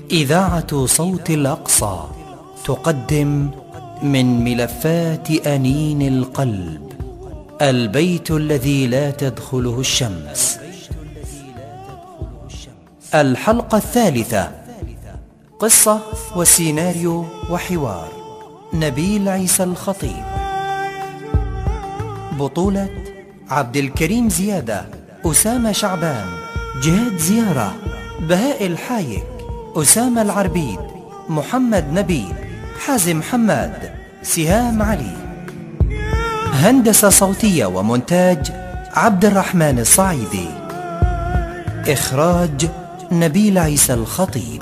إذاعة صوت الأقصى تقدم من ملفات أنين القلب البيت الذي لا تدخله الشمس. الحلقة الثالثة، قصة وسيناريو وحوار نبيل عيسى الخطيب. بطولة عبد الكريم زيادة، أسامة شعبان، جهاد زيارة، بهاء الحايك، أسامة العربيد، محمد نبيل، حازم حماد، سهام علي. هندسة صوتية ومونتاج عبد الرحمن الصعيدي. إخراج نبيل عيسى الخطيب.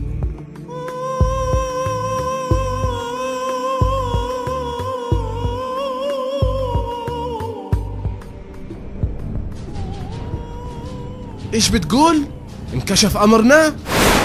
ايش بتقول؟ انكشف امرنا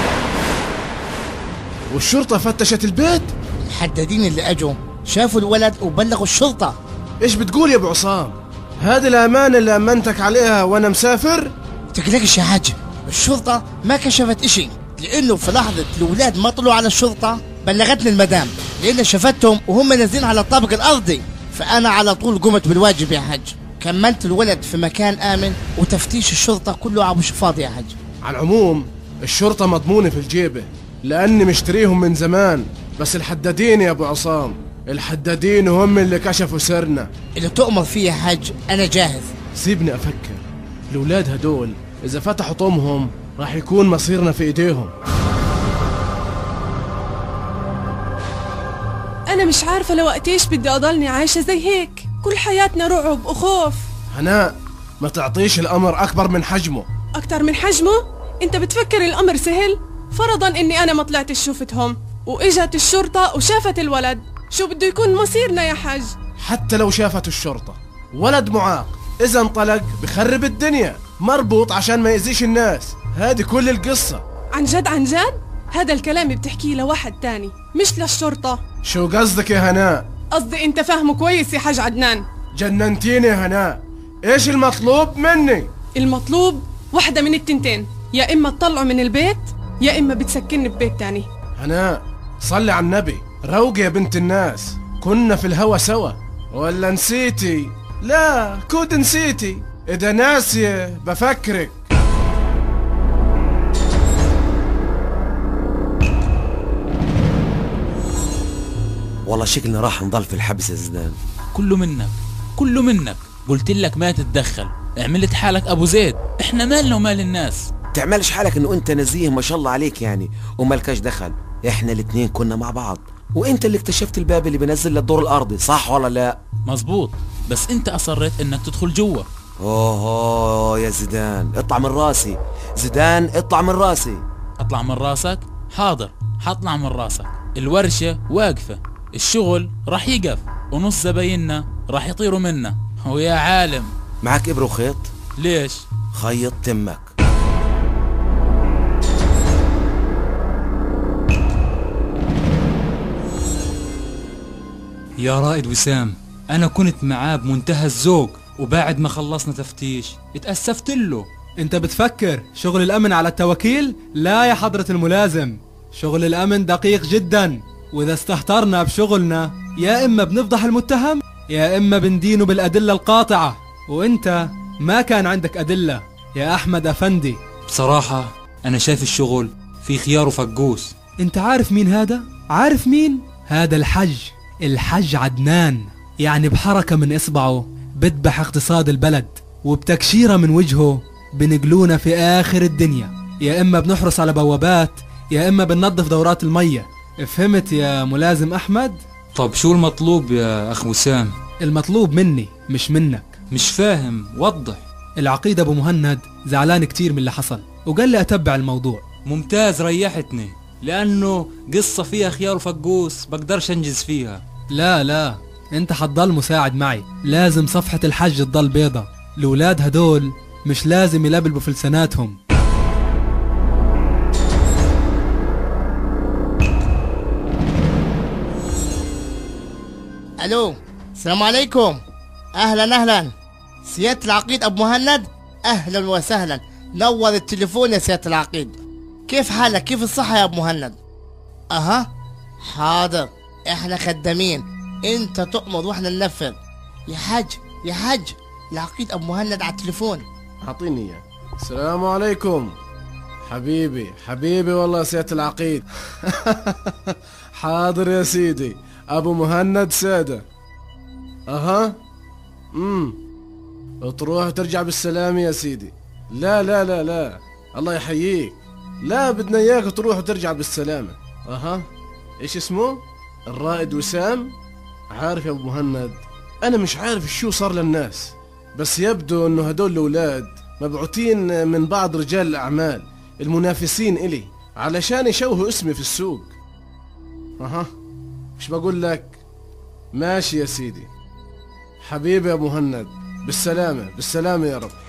والشرطة فتشت البيت؟ الحدادين اللي اجوا شافوا الولد وبلغوا الشرطة. ايش بتقول يا ابو عصام؟ هذه الامانة اللي امنتك عليها وانا مسافر؟ تقلقش يا حاج، الشرطة ما كشفت اشي، لانه في لحظة الولاد ما طلعوا على الشرطة بلغتني المدام، لان شفتهم وهم نازلين على الطابق الارضي، فانا على طول قمت بالواجب يا حاج. كملت الولد في مكان آمن وتفتيش الشرطة كله عبو شفاض يا حاج. على العموم الشرطة مضمونة في الجيبة لأني مشتريهم من زمان، بس الحدادين يا أبو عصام، الحدادين هم اللي كشفوا سرنا. اللي تؤمر فيه يا حاج أنا جاهز. سيبني أفكر، الأولاد هدول إذا فتحوا طمهم راح يكون مصيرنا في إيديهم. أنا مش عارفة لوقت إيش بدي أضلني عايشة زي هيك، كل حياتنا رعب وخوف. هناء، ما تعطيش الأمر أكبر من حجمه. أكتر من حجمه؟ أنت بتفكر الأمر سهل؟ فرضاً إني أنا ما طلعتش شوفتهم وإجت الشرطة وشافت الولد، شو بده يكون مصيرنا يا حاج؟ حتى لو شافت الشرطة، ولد معاق إذا انطلق بخرب الدنيا، مربوط عشان ما يأذيش الناس، هذه كل القصة. عن جد عن جد؟ هذا الكلام بتحكيه لواحد تاني مش للشرطة. شو قصدك يا هناء؟ قصدي أنت فاهمه كويس يا حاج عدنان. جننتيني يا هناء، إيش المطلوب مني؟ المطلوب واحدة من التنتين، يا إما تطلعوا من البيت يا إما بتسكنني ببيت تاني. هناء صلي على النبي، روقي يا بنت الناس، كنا في الهوا سوا، ولا نسيتي؟ لا كود نسيتي، إذا ناسية بفكرك. والله شكلنا راح نضل في الحبس يا زيدان. كله منك، قلت لك ما تتدخل، عملت حالك ابو زيد، احنا مالنا ومال الناس. تعملش حالك انه انت نزيه ما شاء الله عليك يعني ومالكاش دخل، احنا الاثنين كنا مع بعض، وانت اللي اكتشفت الباب اللي بينزل للدور الارضي، صح ولا لا؟ مزبوط، بس انت اصريت انك تدخل جوا. اوه يا زيدان اطلع من راسي، زيدان اطلع من راسي. اطلع من راسك؟ حاضر حطلع من راسك. الورشة واقفة، الشغل راح يقف، ونص زبايننا راح يطيروا منا. ويا عالم معك ابره وخيط؟ ليش؟ خيط تمك. يا رائد وسام، أنا كنت معاه بمنتهى الذوق، وبعد ما خلصنا تفتيش اتأسفت له. انت بتفكر شغل الأمن على التوكيل؟ لا يا حضرة الملازم، شغل الأمن دقيق جدا، وإذا استهترنا بشغلنا يا إما بنفضح المتهم يا إما بندينه بالأدلة القاطعة، وإنت ما كان عندك أدلة يا أحمد أفندي. بصراحة أنا شايف الشغل في خيار وفقوس. انت عارف مين هذا؟ عارف مين؟ هذا الحج عدنان، يعني بحركة من إصبعه بذبح اقتصاد البلد، وبتكشيرة من وجهه بنقلونا في آخر الدنيا، يا إما بنحرس على بوابات يا إما بننظف دورات المية. فهمت يا ملازم أحمد؟ طب شو المطلوب يا أخ وسام؟ المطلوب مني مش منك. مش فاهم، وضح. العقيد أبو مهند زعلان كتير من اللي حصل، وقال لي أتبع الموضوع. ممتاز، ريحتني، لأنه قصة فيها خيار وفقوس بقدرش أنجز فيها. لا انت حتضل مساعد معي، لازم صفحة الحج تضل بيضة، الولاد هدول مش لازم يلبلبوا في لساناتهم. الو، السلام عليكم. اهلا سيادة العقيد ابو مهند، اهلا وسهلا، نور التليفون يا سيادة العقيد. كيف حالك؟ كيف الصحة يا ابو مهند؟ اها حاضر، احنا خدامين، انت تؤمر واحنا ننفذ. يا حاج يا حاج، العقيد ابو مهند على التليفون. اعطيني اياه. السلام عليكم. حبيبي والله سيادة العقيد. حاضر يا سيدي، ابو مهند سادة. اها تروح ترجع بالسلام يا سيدي. لا لا لا لا، الله يحييك. لا، بدنا اياك تروح وترجع بالسلامة. اها ايش اسمه؟ الرائد وسام. عارف يا ابو مهند، انا مش عارف شو صار للناس، بس يبدو انه هدول الاولاد مبعوثين من بعض رجال الاعمال المنافسين الي علشان يشوهوا اسمي في السوق. اها مش بقول لك؟ ماشي يا سيدي. حبيبي يا ابو مهند، بالسلامة يا رب.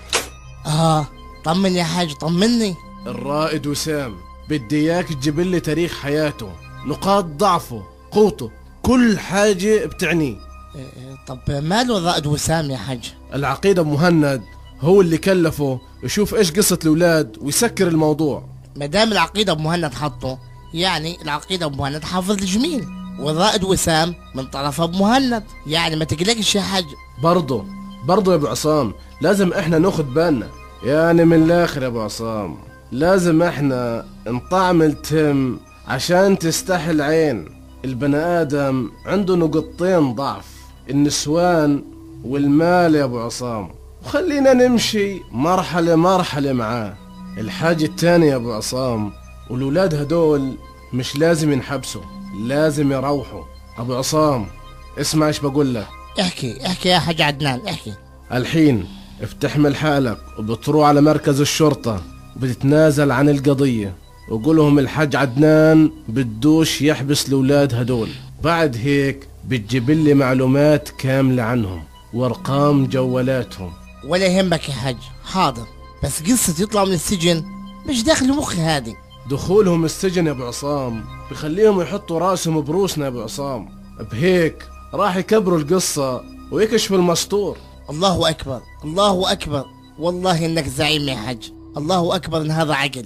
طمن يا حاج، طمني. الرائد وسام بدي اياك تجيب لي تاريخ حياته، نقاط ضعفه، قوته، كل حاجة بتعنيه. طب ماله الرائد وسام يا حاج؟ العقيد ابو مهند هو اللي كلفه يشوف ايش قصة الاولاد ويسكر الموضوع. مدام العقيد ابو مهند حطه، يعني العقيد ابو مهند حافظ الجميل، والرائد وسام من طرف ابو مهند، يعني ما تقلقش يا حاج. برضه يا ابو عصام، لازم احنا ناخد بالنا، يعني من الاخر يا ابو عصام، لازم احنا نطعم التم عشان تستحي العين. البني ادم عنده نقطتين ضعف، النسوان والمال يا ابو عصام، وخلينا نمشي مرحلة معاه. الحاجة التانية يا ابو عصام، والولاد هدول مش لازم ينحبسوا، لازم يروحوا. ابو عصام اسمع ايش بقول لك. احكي يا حاج عدنان، احكي. الحين بتحمل حالك وبتروح على مركز الشرطة وبتتنازل عن القضية، وقولهم الحاج عدنان بدوش يحبس الأولاد هدول. بعد هيك بتجيب لي معلومات كاملة عنهم وارقام جوالاتهم. ولا يهمك يا حاج، حاضر، بس قصة يطلعوا من السجن مش داخل مخي هذه. دخولهم السجن يا ابو عصام بخليهم يحطوا راسهم بروسنا يا ابو عصام، بهيك راح يكبروا القصة ويكشفوا المستور. الله أكبر، الله أكبر، والله إنك زعيم يا حج، الله أكبر إن هذا عقل.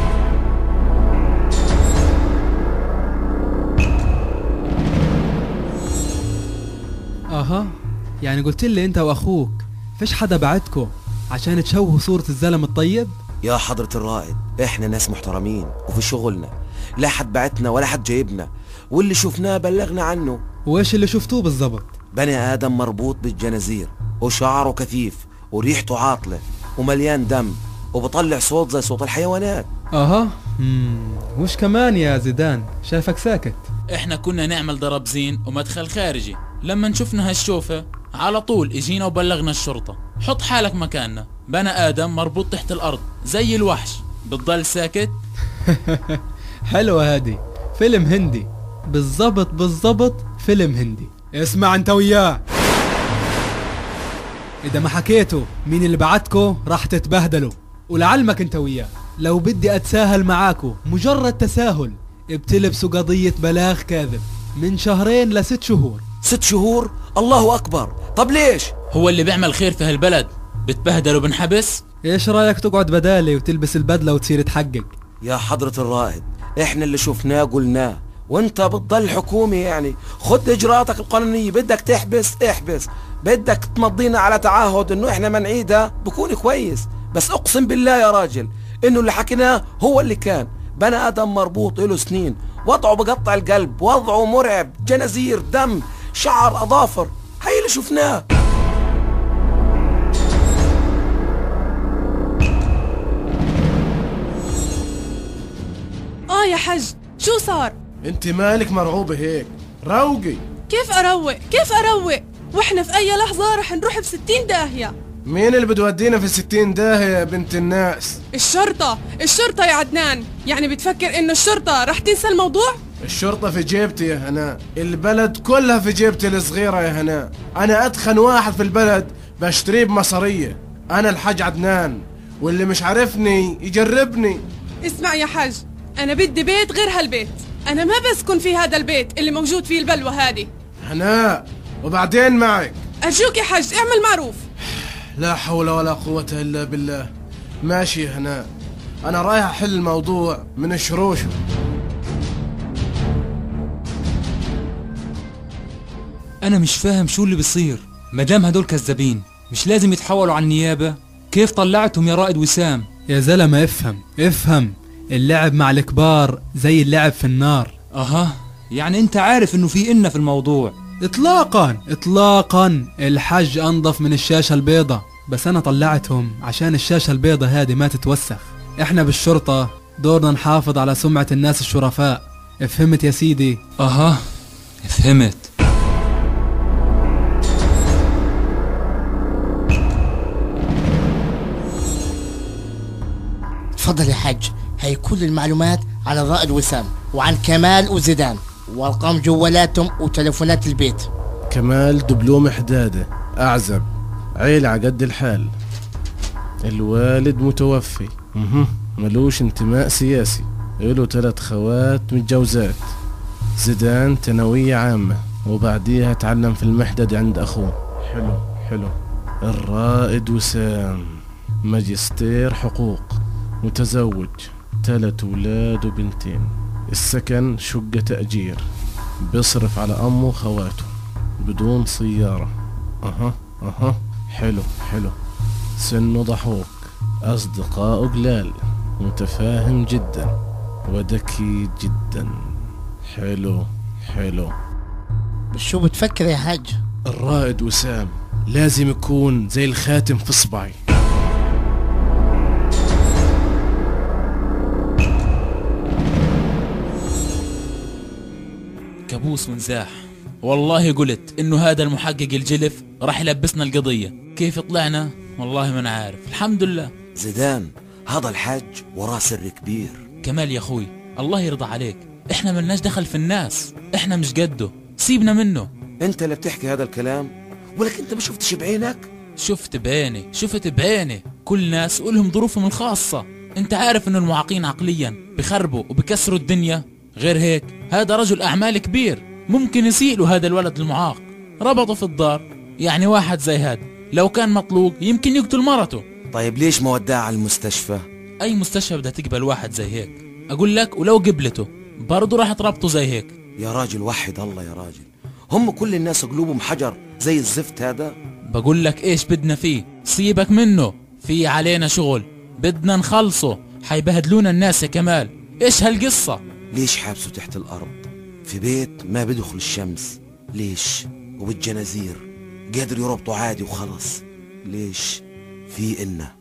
يعني قلت لي أنت وأخوك فيش حدا بعدكو عشان تشوهوا صورة الزلم الطيب؟ يا حضرة الرائد، احنا ناس محترمين وفي شغلنا، لا حد بعتنا ولا حد جايبنا، واللي شفناه بلغنا عنه. وايش اللي شفتوه بالضبط؟ بني آدم مربوط بالجنازير وشعره كثيف وريحته عاطلة ومليان دم وبطلع صوت زي صوت الحيوانات. وش كمان يا زيدان؟ شايفك ساكت. احنا كنا نعمل ضرب زين ومدخل خارجي، لما شفنا هالشوفة على طول اجينا وبلغنا الشرطة. حط حالك مكاننا، بني آدم مربوط تحت الأرض زي الوحش، بتضل ساكت؟ حلوة هادي، فيلم هندي بالضبط فيلم هندي. اسمع انت وياه، اذا ما حكيتوا مين اللي بعتكو راح تتبهدلوا، ولعلمك انت وياه لو بدي اتساهل معاكو مجرد تساهل بتلبسوا قضية بلاغ كاذب من 2 ل 6 شهور. 6 شهور؟ الله اكبر. طب ليش؟ هو اللي بيعمل خير في هالبلد بتبهدل وبنحبس؟ ايش رايك تقعد بدالي وتلبس البدلة وتصير تحقق؟ يا حضرة الرائد، احنا اللي شفناه قلناه، وانت بتضل حكومي، يعني خد اجراءاتك القانونية. بدك تحبس احبس، بدك تمضينا على تعهد انه احنا منعيدها بكون كويس، بس اقسم بالله يا راجل انه اللي حكيناه هو اللي كان. بني ادم مربوط له سنين، وضعه بقطع القلب، وضعه مرعب، جنازير، دم، شعر، اظافر، هاي اللي شفناه. يا حج، شو صار؟ انت مالك مرعوبة هيك؟ روقي. كيف اروق واحنا في اي لحظة رح نروح ب60 داهية. مين اللي بتودينا في 60 داهية يا بنت الناس؟ الشرطة يا عدنان. يعني بتفكر انه الشرطة رح تنسى الموضوع؟ الشرطة في جيبتي يا هناء، البلد كلها في جيبتي الصغيرة يا هناء. انا اتخن واحد في البلد بشتريه بمصارية، انا الحاج عدنان، واللي مش عارفني يجربني. اسمع يا حج، انا بدي بيت غير هالبيت، انا ما بسكن في هذا البيت اللي موجود فيه البلوى هذه. هناء وبعدين معك. ارجوك يا حج اعمل معروف. لا حول ولا قوة الا بالله. ماشي يا هناء، انا رايح احل الموضوع من شروشه. انا مش فاهم شو اللي بيصير. مدام هدول كذابين مش لازم يتحولوا على النيابة؟ كيف طلعتهم يا رائد وسام؟ يا زلمة افهم، اللعب مع الكبار زي اللعب في النار. اها، يعني انت عارف انه في إنا في الموضوع؟ اطلاقا الحج انظف من الشاشة البيضة، بس انا طلعتهم عشان الشاشة البيضة هذه ما تتوسخ. احنا بالشرطة دورنا نحافظ على سمعة الناس الشرفاء. فهمت يا سيدي؟ اها فهمت. تفضل يا حاج، هي كل المعلومات عن الرائد وسام وعن كمال وزيدان وارقام جوالاتهم وتلفونات البيت. كمال دبلوم حدادة، اعزب، عيلة على قد الحال، الوالد متوفي، ملوش انتماء سياسي، له 3 خوات متجوزات. زيدان ثانوية عامة وبعديها تعلم في المحدد عند اخوه. حلو. الرائد وسام ماجستير حقوق، متزوج، 3 أولاد وبنتين، السكن شقة تأجير، بيصرف على أمه وخواته بدون سيارة. حلو. سنه ضحوك، أصدقاءه قلال، متفاهم جدا وذكي جدا. حلو. شو بتفكر يا حاج؟ الرائد وسام لازم يكون زي الخاتم في صبعي. كابوس ونزاح. والله قلت انه هذا المحقق الجلف راح يلبسنا القضية. كيف طلعنا والله ما انا عارف. الحمد لله. زيدان، هذا الحج وراه سر كبير. كمال يا اخوي الله يرضى عليك، احنا ملناش دخل في الناس، احنا مش قده، سيبنا منه. انت اللي بتحكي هذا الكلام، ولك انت ما شفتش بعينك؟ شفت بعيني. كل ناس ولهم ظروفهم الخاصة. انت عارف انه المعاقين عقليا بخربوا وبكسروا الدنيا. غير هيك هذا رجل اعمال كبير، ممكن يسيء له هذا الولد المعاق، ربطه في الدار. يعني واحد زي هذا لو كان مطلوق يمكن يقتل مرته. طيب ليش ما وداه على المستشفى؟ اي مستشفى بدها تقبل واحد زي هيك؟ اقول لك ولو قبلته برضه راح تربطه زي هيك. يا راجل وحد الله يا راجل، هم كل الناس قلوبهم حجر زي الزفت هذا؟ بقول لك ايش بدنا فيه، سيبك منه، في علينا شغل بدنا نخلصه، حيبهدلونا الناس يا كمال. ايش هالقصة؟ ليش حابسه تحت الارض في بيت ما بدخل الشمس؟ ليش؟ وبالجنازير قادر يربطوا عادي وخلص. ليش؟ في إلنا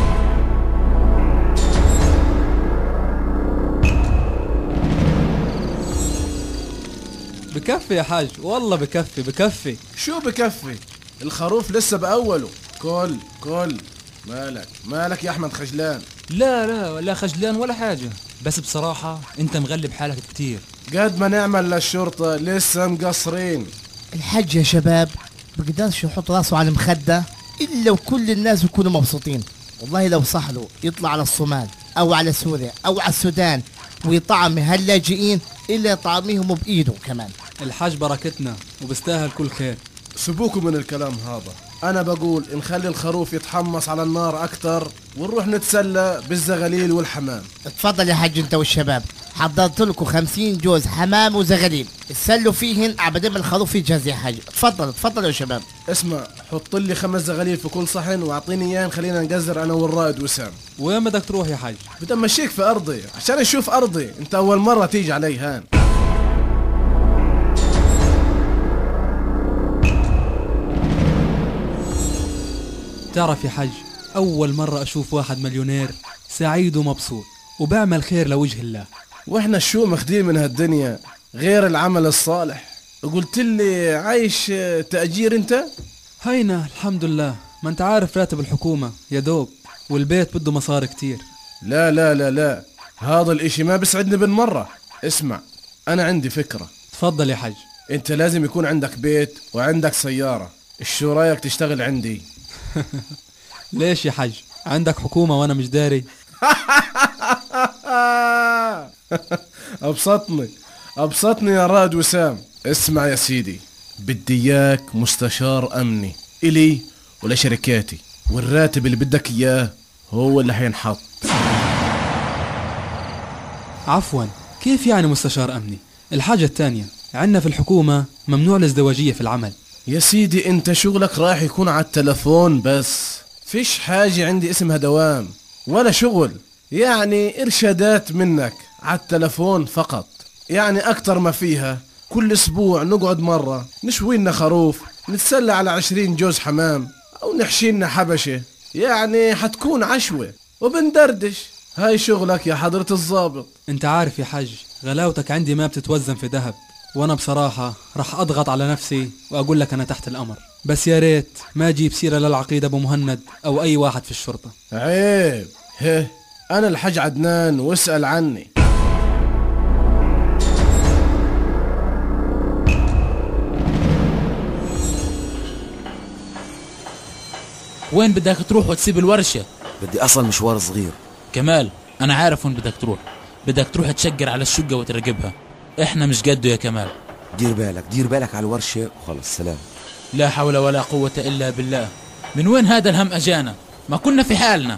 بكفي يا حاج، والله بكفي. شو بكفي؟ الخروف لسه بأوله. كل مالك يا أحمد خجلان؟ لا خجلان ولا حاجة، بس بصراحة انت مغلب حالك كتير. قد ما نعمل للشرطة لسه مقصرين. الحج يا شباب بقدرش يحط راسه على المخدة إلا وكل الناس يكونوا مبسوطين. والله لو صحله يطلع على الصومال أو على سوريا أو على السودان ويطعم هاللاجئين إلا يطعميهم بإيده كمان. الحج بركتنا وبستاهل كل خير. سيبوكم من الكلام هذا، أنا بقول نخلي الخروف يتحمص على النار أكتر ونروح نتسلى بالزغليل والحمام. اتفضل يا حج انت والشباب، حضرت لكم 50 جوز حمام وزغليل تسلوا فيهن عبد ما الخروف يجهز يا حاج. اتفضل يا شباب. اسمع، حط لي 5 زغليل في كل صحن واعطيني اياه خلينا نقزر انا والرائد وسام. وين بدك تروح يا حج؟ بدي امشيك في ارضي عشان نشوف ارضي، انت اول مرة تيجي علي هان. تعرف يا حج، أول مرة أشوف واحد مليونير سعيد ومبسوط وبعمل خير لوجه الله. وإحنا شو مخدين من هالدنيا غير العمل الصالح؟ قلت لي عايش تأجير أنت؟ هينا الحمد لله، ما أنت عارف راتب الحكومة يا دوب، والبيت بده مصاري كتير. لا لا لا لا، هذا الإشي ما بسعدني بالمرة. اسمع، أنا عندي فكرة. تفضل يا حج. أنت لازم يكون عندك بيت وعندك سيارة، شو رأيك تشتغل عندي؟ ليش يا حج؟ عندك حكومة وانا مش داري؟ ابسطني يا رائد وسام. اسمع يا سيدي، بدي اياك مستشار امني الي ولشركاتي، والراتب اللي بدك اياه هو اللي حينحط. عفوا، كيف يعني مستشار أمني؟ الحاجة الثانية، عندنا في الحكومة ممنوع الازدواجية في العمل. يا سيدي انت شغلك رايح يكون على التلفون بس، فيش حاجة عندي اسمها دوام ولا شغل، يعني إرشادات منك على التلفون فقط. يعني أكتر ما فيها كل أسبوع نقعد مرة نشوي لنا خروف، نتسلى على 20 جوز حمام، أو نحشي لنا حبشة، يعني حتكون عشوة وبندردش. هاي شغلك يا حضرة الضابط. انت عارف يا حج، غلاوتك عندي ما بتتوزن في ذهب، وانا بصراحة رح اضغط على نفسي واقول لك انا تحت الامر، بس يا ريت ما اجيب سيرة للعقيد ابو مهند او اي واحد في الشرطة. عيب، انا الحج عدنان واسأل عني. وين بدك تروح وتسيب الورشة؟ بدي أصل مشوار صغير. كمال، أنا عارف وين بدك تروح. بدك تروح تشقر على الشقة وترقبها. إحنا مش قده يا كمال. دير بالك على الورشة وخلص. سلام. لا حول ولا قوة إلا بالله. من وين هذا الهم أجانا؟ ما كنا في حالنا.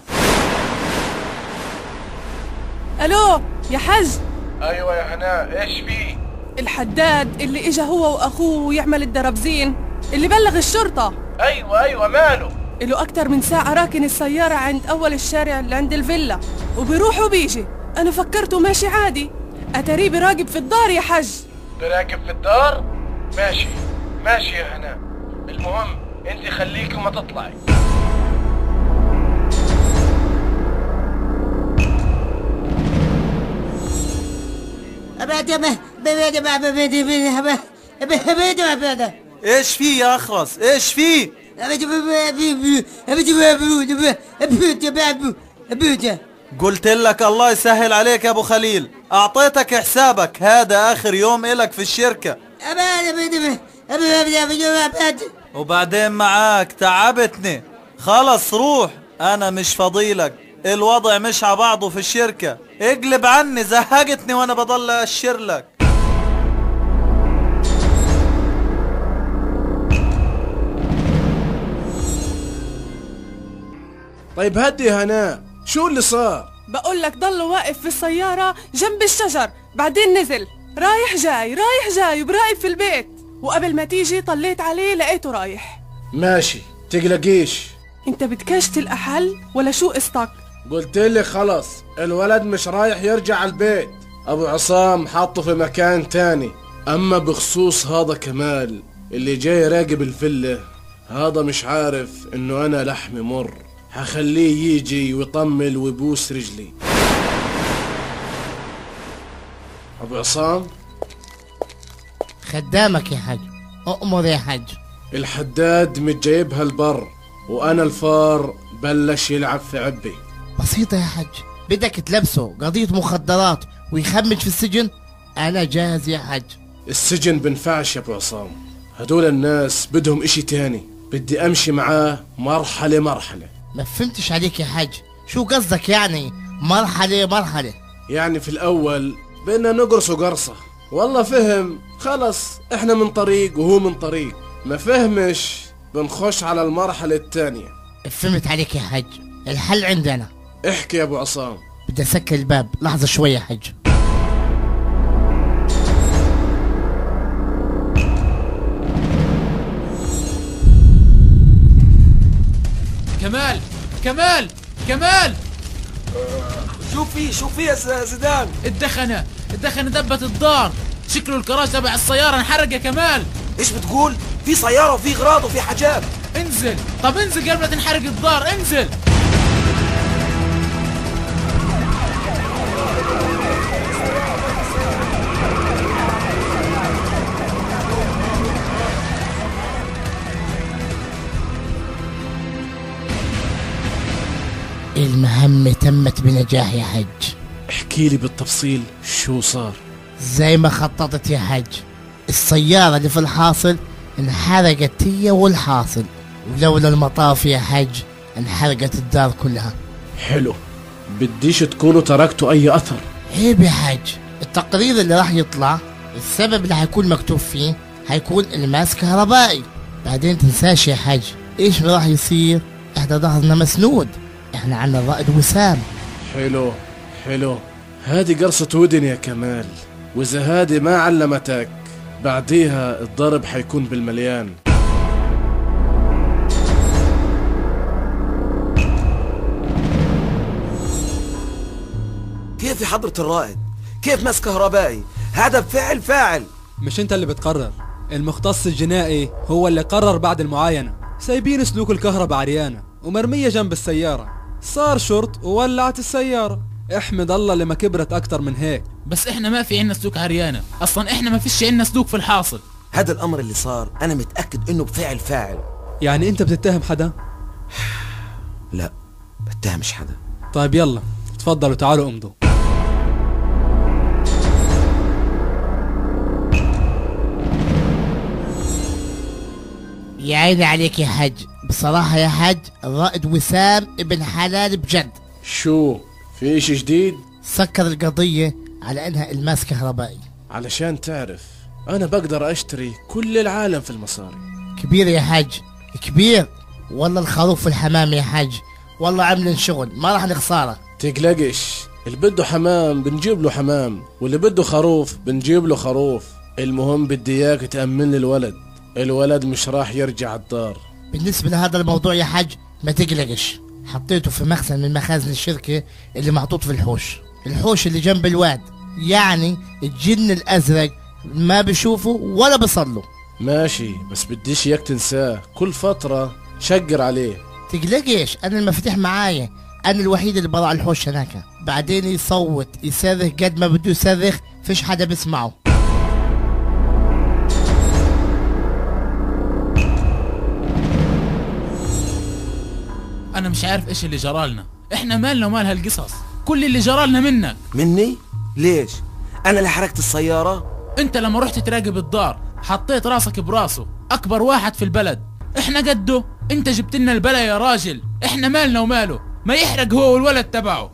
الو يا حج. ايوه يا هناء، ايش في؟ الحداد اللي اجا هو واخوه يعمل الدرابزين اللي بلغ الشرطة. ايوه ماله؟ له اكتر من ساعة راكن السيارة عند اول الشارع اللي عند الفيلا، وبيروح وبيجي. انا فكرته ماشي عادي، اتاريه براقب في الدار يا حج. براقب في الدار؟ ماشي يا هناء، المهم انت خليكي وما تطلعي. ايش في يا اخرس؟ ايش في؟ قلت لك الله يسهل عليك يا ابو خليل، اعطيتك حسابك، هذا اخر يوم الك في الشركة. وبعدين معاك تعبتني، خلص روح، انا مش فضيلك، الوضع مش على بعضه في الشركة، اقلب عني، زهقتني وانا بضل اشر لك. طيب هدي يا هناء، شو اللي صار؟ بقول لك ضل واقف في السيارة جنب الشجر، بعدين نزل رايح جاي وبراقب في البيت، وقبل ما تيجي طليت عليه لقيته رايح. ماشي، تقلقيش. انت بدكش تلقى حل ولا شو قصتك؟ قلت لك خلص، الولد مش رايح يرجع على البيت، ابو عصام حاطه في مكان تاني. اما بخصوص هذا كمال اللي جاي يراقب الفيلا، هذا مش عارف انه انا لحمي مر، هخليه يجي ويطمل ويبوس رجلي. ابو عصام، خدامك يا حج، أؤمر يا حج. الحداد متجايبها البر، وانا الفار بلش يلعب في عبي. بسيطة يا حج، بدك تلبسه قضية مخدرات ويخمج في السجن؟ أنا جاهز يا حج. السجن بنفعش يا ابو عصام، هدول الناس بدهم اشي تاني، بدي امشي معاه مرحلة. ما فهمتش عليك يا حج، شو قصدك يعني مرحلة؟ يعني في الاول بدنا نقرصه قرصة، والله فهم خلص احنا من طريق وهو من طريق، ما فهمش بنخش على المرحلة الثانية. فهمت عليك يا حج، الحل عندنا. احكي يا ابو عصام. بدي اسكر الباب، لحظة شوية يا حج. كمال شوف في يا زيدان. الدخنة دبت الدار، شكله الكراج تبع السيارة انحرق يا كمال. ايش بتقول؟ في سيارة وفي غراض وفي حاجات. انزل قبل ما تنحرق الدار، انزل. المهمة تمت بنجاح يا حج. احكي لي بالتفصيل شو صار. زي ما خططت يا حج، السيارة اللي في الحاصل انحرقت هي والحاصل، ولولا المطاف يا حج انحرقت الدار كلها. حلو، بديش تكونوا تركتوا اي اثر. عيب يا حج، التقرير اللي راح يطلع السبب اللي هيكون مكتوب فيه هيكون الماس كهربائي. بعدين تنساش يا حج ايش راح يصير، احنا ظهرنا مسنود، احنا عنا الرائد وسام. حلو، هادي قرصة ودن يا كمال، وإذا هادي ما علمتك بعديها الضرب حيكون بالمليان. كيف يا حضرة الرائد؟ كيف مس كهربائي؟ هذا بفعل فاعل. مش انت اللي بتقرر، المختص الجنائي هو اللي قرر بعد المعاينة. سايبين سلوك الكهرباء عريانة ومرمية جنب السيارة، صار شرط وولعت السيارة. احمد الله اللي ما كبرت اكتر من هيك. بس احنا ما في عنا سلوك عريانة، اصلا احنا ما فيش عنا سلوك في الحاصل. هذا الامر اللي صار انا متأكد انه بفعل فاعل. يعني انت بتتهم حدا؟ لا بتهمش حدا. طيب يلا تفضلوا تعالوا امضوا. يا عيني عليك يا حج، بصراحة يا حج الرائد وسام ابن حلال بجد. شو في اشي جديد؟ سكر القضية على انها الماس كهربائي. علشان تعرف انا بقدر اشتري كل العالم في المصاري. كبير يا حج كبير، والله الخروف في الحمام يا حج، والله عملن شغل ما راح نخساره. تقلقش، اللي بده حمام بنجيب له حمام، واللي بده خروف بنجيب له خروف. المهم بدي اياك تأمن لي الولد مش راح يرجع الدار. بالنسبة لهذا الموضوع يا حج ما تقلقش، حطيته في مخزن من مخازن الشركة اللي محطوط في الحوش اللي جنب الواد، يعني الجن الازرق ما بشوفه ولا بصله. ماشي، بس بديش اياك تنساه، كل فترة شقر عليه. تقلقش، انا المفاتيح معايا، انا الوحيد اللي برا الحوش هناك. بعدين يصوت يصرخ قد ما بده يصرخ، فيش حدا بسمعه. انا مش عارف ايش اللي جرالنا، احنا مالنا ومال هالقصص، كل اللي جرالنا منك. مني؟ ليش؟ انا اللي حركت السيارة؟ انت لما رحت تراقب الدار حطيت راسك براسه، اكبر واحد في البلد، احنا قده، انت جبت لنا البلا يا راجل، احنا مالنا وماله، ما يحرق هو والولد تبعه.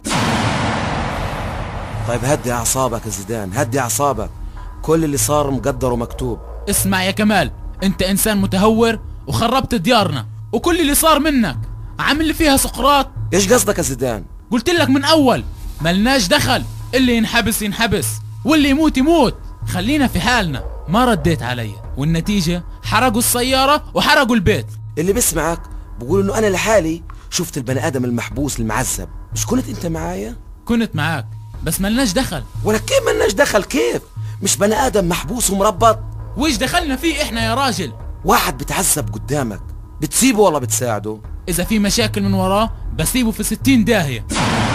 طيب هدي اعصابك يا زيدان، هدي اعصابك، كل اللي صار مقدر ومكتوب. اسمع يا كمال، انت انسان متهور وخربت ديارنا، وكل اللي صار منك عامل لي فيها سقراط. ايش قصدك يا زيدان؟ قلت لك من اول ملناش دخل، اللي ينحبس ينحبس واللي يموت يموت، خلينا في حالنا. ما رديت علي، والنتيجة حرقوا السيارة وحرقوا البيت. اللي بسمعك بقول انه انا لحالي شفت البني ادم المحبوس المعذب، مش كنت انت معايا؟ كنت معاك، بس ملناش دخل. ولا كيف ملناش دخل؟ كيف؟ مش بني ادم محبوس ومربط؟ ويش دخلنا فيه احنا يا راجل؟ واحد بتعذب قدامك بتسيبه ولا بتساعده؟ اذا في مشاكل من وراه بسيبه في 60 داهية.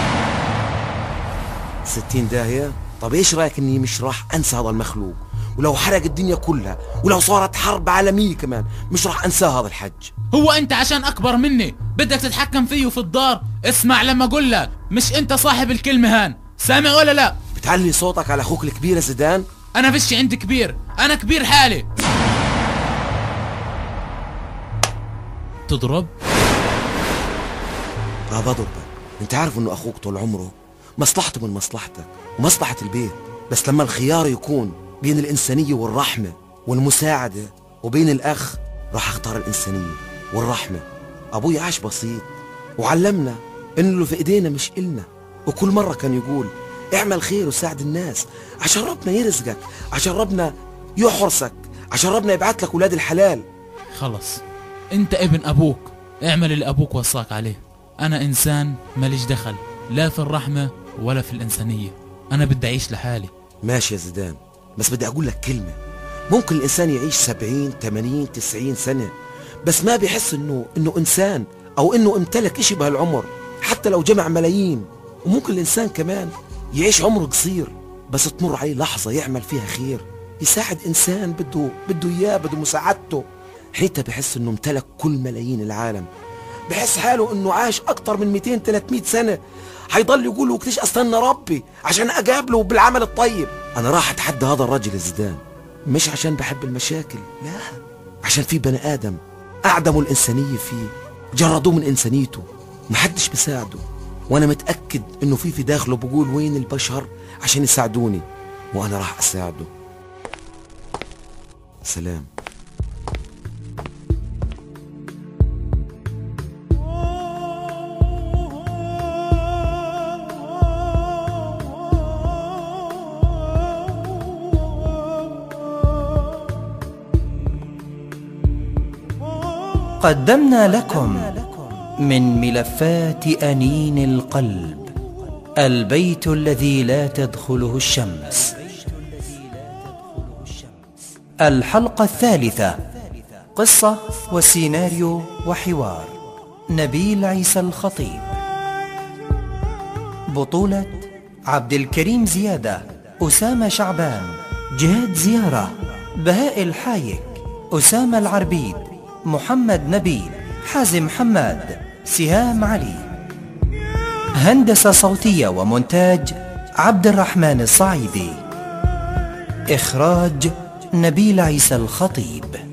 60 داهية؟ طب ايش رايك اني مش راح انسى هذا المخلوق، ولو حرق الدنيا كلها، ولو صارت حرب عالمية كمان مش راح انسى هذا الحج. هو انت عشان اكبر مني بدك تتحكم فيه في الدار؟ اسمع لما اقول لك، مش انت صاحب الكلمة هان، سامع ولا لا؟ بتعلي صوتك على اخوك الكبير يا زيدان؟ انا فيش عندي كبير، انا كبير حالي. تضرب؟ ما بضربك، انت عارف انه اخوك طول عمره مصلحته من مصلحتك ومصلحة البيت، بس لما الخيار يكون بين الإنسانية والرحمة والمساعدة وبين الأخ، راح اختار الإنسانية والرحمة. أبوي عاش بسيط وعلمنا إنه اللي في إيدينا مش إلنا، وكل مرة كان يقول اعمل خير وساعد الناس عشان ربنا يرزقك، عشان ربنا يحرسك، عشان ربنا يبعث لك ولاد الحلال. خلص، انت ابن أبوك، اعمل اللي أبوك وصاك عليه. أنا إنسان ماليش دخل لا في الرحمة ولا في الإنسانية، أنا بدي أعيش لحالي. ماشي يا زيدان، بس بدي أقول لك كلمة، ممكن الإنسان يعيش 70 80 90 سنة بس ما بيحس إنه إنسان، أو إنه امتلك إشي بهالعمر حتى لو جمع ملايين. وممكن الإنسان كمان يعيش عمره قصير بس تمر عليه لحظة يعمل فيها خير، يساعد إنسان بده إياه، بده مساعدته، حينها بحس إنه امتلك كل ملايين العالم، بحس حاله إنه عاش أكتر من 200 300 سنة، حيضل يقول وقتيش استنى ربي عشان اقابله بالعمل الطيب. انا راح اتحدى هذا الرجل يا زيدان، مش عشان بحب المشاكل، لا، عشان في بني ادم اعدموا الانسانيه فيه، جردوه من انسانيته، محدش بيساعده، وانا متاكد انه في داخله بقول وين البشر عشان يساعدوني، وانا راح اساعده. سلام. قدمنا لكم من ملفات أنين القلب البيت الذي لا تدخله الشمس. الحلقة الثالثة، قصة وسيناريو وحوار نبيل عيسى الخطيب. بطولة عبد الكريم زيادة، أسامة شعبان، جهاد زيارة، بهاء الحايك، أسامة العربيد، محمد نبيل، حازم حماد، سهام علي. هندسة صوتية ومونتاج عبد الرحمن الصعيدي. إخراج نبيل عيسى الخطيب.